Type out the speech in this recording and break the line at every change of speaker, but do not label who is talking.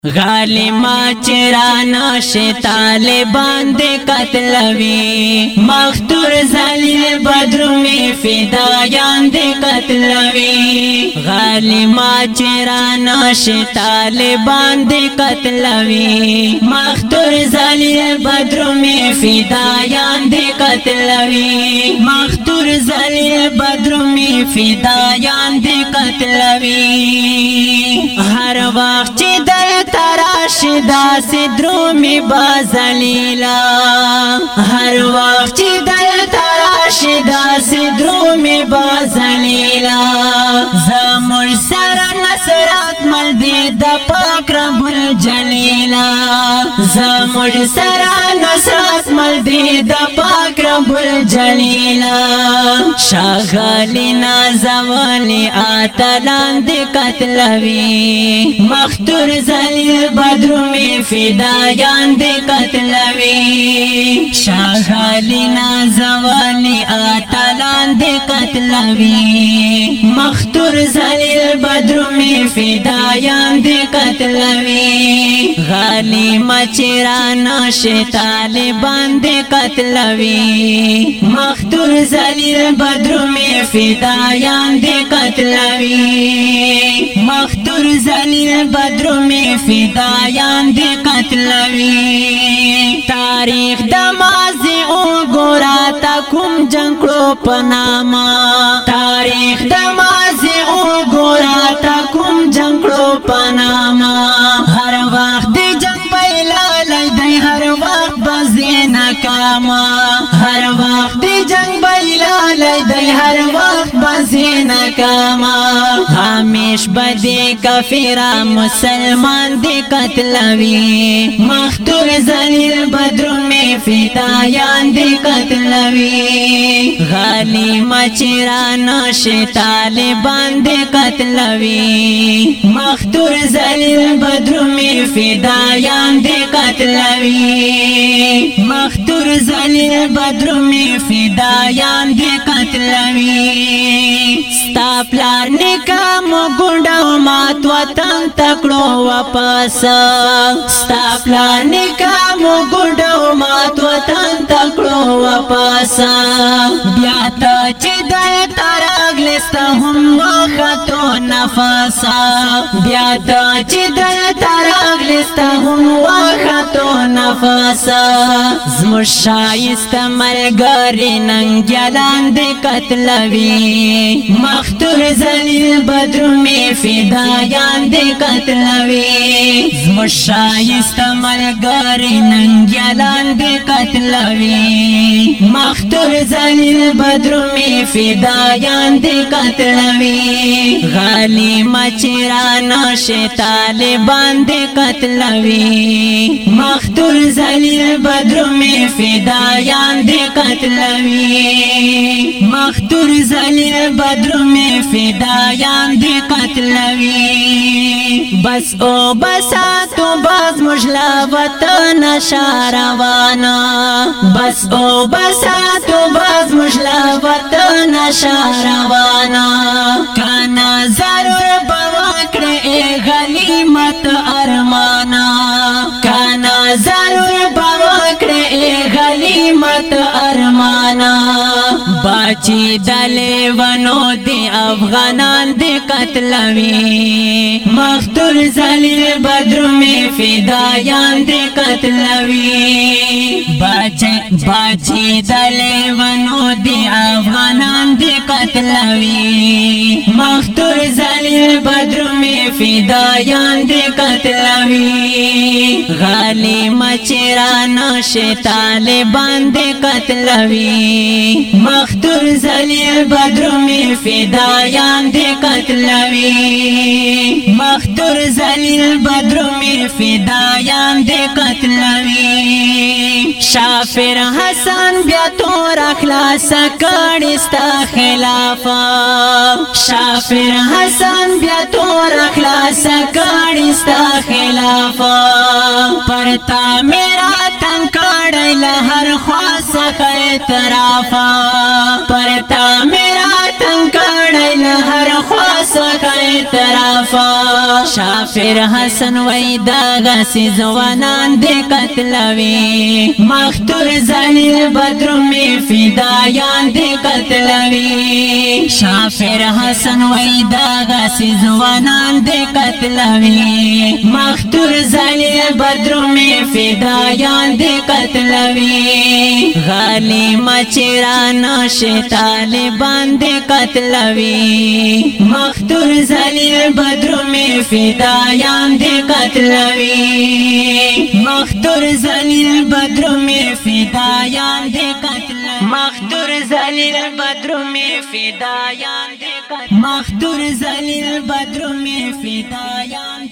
غالما چرانا شی طالبان دے قتلوی مختور ذلیل بدرمی فدایان دے قتلوی غالما چرانا شی طالبان دے قتلوی مختور ذلیل بدرمی فدایان دے قتلوی مختور ذلیل بدرمی فدایان دے قتلوی ہر وقت چی دل تراشی داسی درومی بازلیلا ہر وقت چی دل تراشی داسی درومی بازلیلا زمر سر نصرت ملدی دا پاک رب الجلیلا زمر سر نصرت ملدی دا پاک رب الجلیلا شاغلی نازوالی آتلان دی قتلوی مختور ذلیل بدرمی فدایان دی قتلوی شاغلی نازوالی آتلان دی قتلوی مختور ذلیل بدرمی فدایان دی قتلوی غالی مچرانا شی طالبان دی قتلوی مختور ذلیل بدرمی فدایان دی قتلوی مختور ذلیل بدرمی فدایان دی قتلوی تاریخ دمازی او گورا تا کم جنگلو پناما تاریخ دمازی او گورا تا کم جنگلو پناما ہر وقت دی جنگ بیلا لیدی ہر وقت بزی نکاما ہر وقت دی جنگ بیلا لیدی ہر وقت بزی نکاما ہمیش بدی کفیرہ مسلمان دی قتلوی مختور ذلیل بدرمی فدایان دی قتلوی غالی مچرانا شی طالبان دی قتلوی مختور ذلیل بدرمی فدایان دی قتلوی مختور ذلیل بدرمی فدایان دی قتلوی ستا پلار نکام گنڈو مات وطن تکڑو واپس ستا پلار نکام گنڈو مات وطن تکڑو واپس بیاتا چی دل تراغلستا ہم وقتو نفاسا بیاتا چی دل تراغلستا ہم وقتو نفاسا زمر شایست مرگاری ننگیلان دی قتلوی مختور ذلیل بدرمی فدایان دی قتلوی زمر شایست مرگاری ننگیلان دی قتلوی مختور ذلیل بدرمی فدایان دی قتلوی غالی مچرانا شی طالبان دی قتلوی مختور ذلیل بدرمی فدایان دی قتلوی مختور ذلیل بدرمی فدایان دی قتلوی بس او بساتو باز مجلا وطن شاروانا بس او بساتو باز مجلا وطن شاروانا کانا ضرور بواکر اے غلیمت ارمانا کانا ضرور بواکر اے غلیمت ارمانا باچی دلے ونو دی افغانان دی قتلوی مختور ذلیل بدرمی فدایان دی قتلوی باچی دلے ونو دی افغانان دی قتلوی مختور ذلیل بدرمی فدایان دی قتلوی غالی مچرانا شی طالبان دی قتلوی مختور ذلیل بدرمی فدایان دی قتلوی مختور ذلیل بدرمی فدایان دی قتلوی شافر حسن بیا تور اخلاص کړي ستا خلافا شافر حسن بیا تور اخلاص کړي ستا خلافا پرتا میرا تن کړي لهر خاص طرفا پرتا میرا تن کړي لهر خاص طرفا شافر حسن وای داغا سی زوانان دے قتلوی مختور زلیل بدر میں فدایان دے قتلوی شافر حسن وای داغا سی زوانان دے قتلوی مختور زلیل بدر میں فدایان دے قتلوی غالی مچران طالبان دے قتلوی مختور زلیل بدر میں فدایان دے قتلوی مختور زلیل بدر میں فدایان دے قتلوی مختور زلیل بدر میں فدایان دے قتلوی مختور زلیل بدر میں فدایان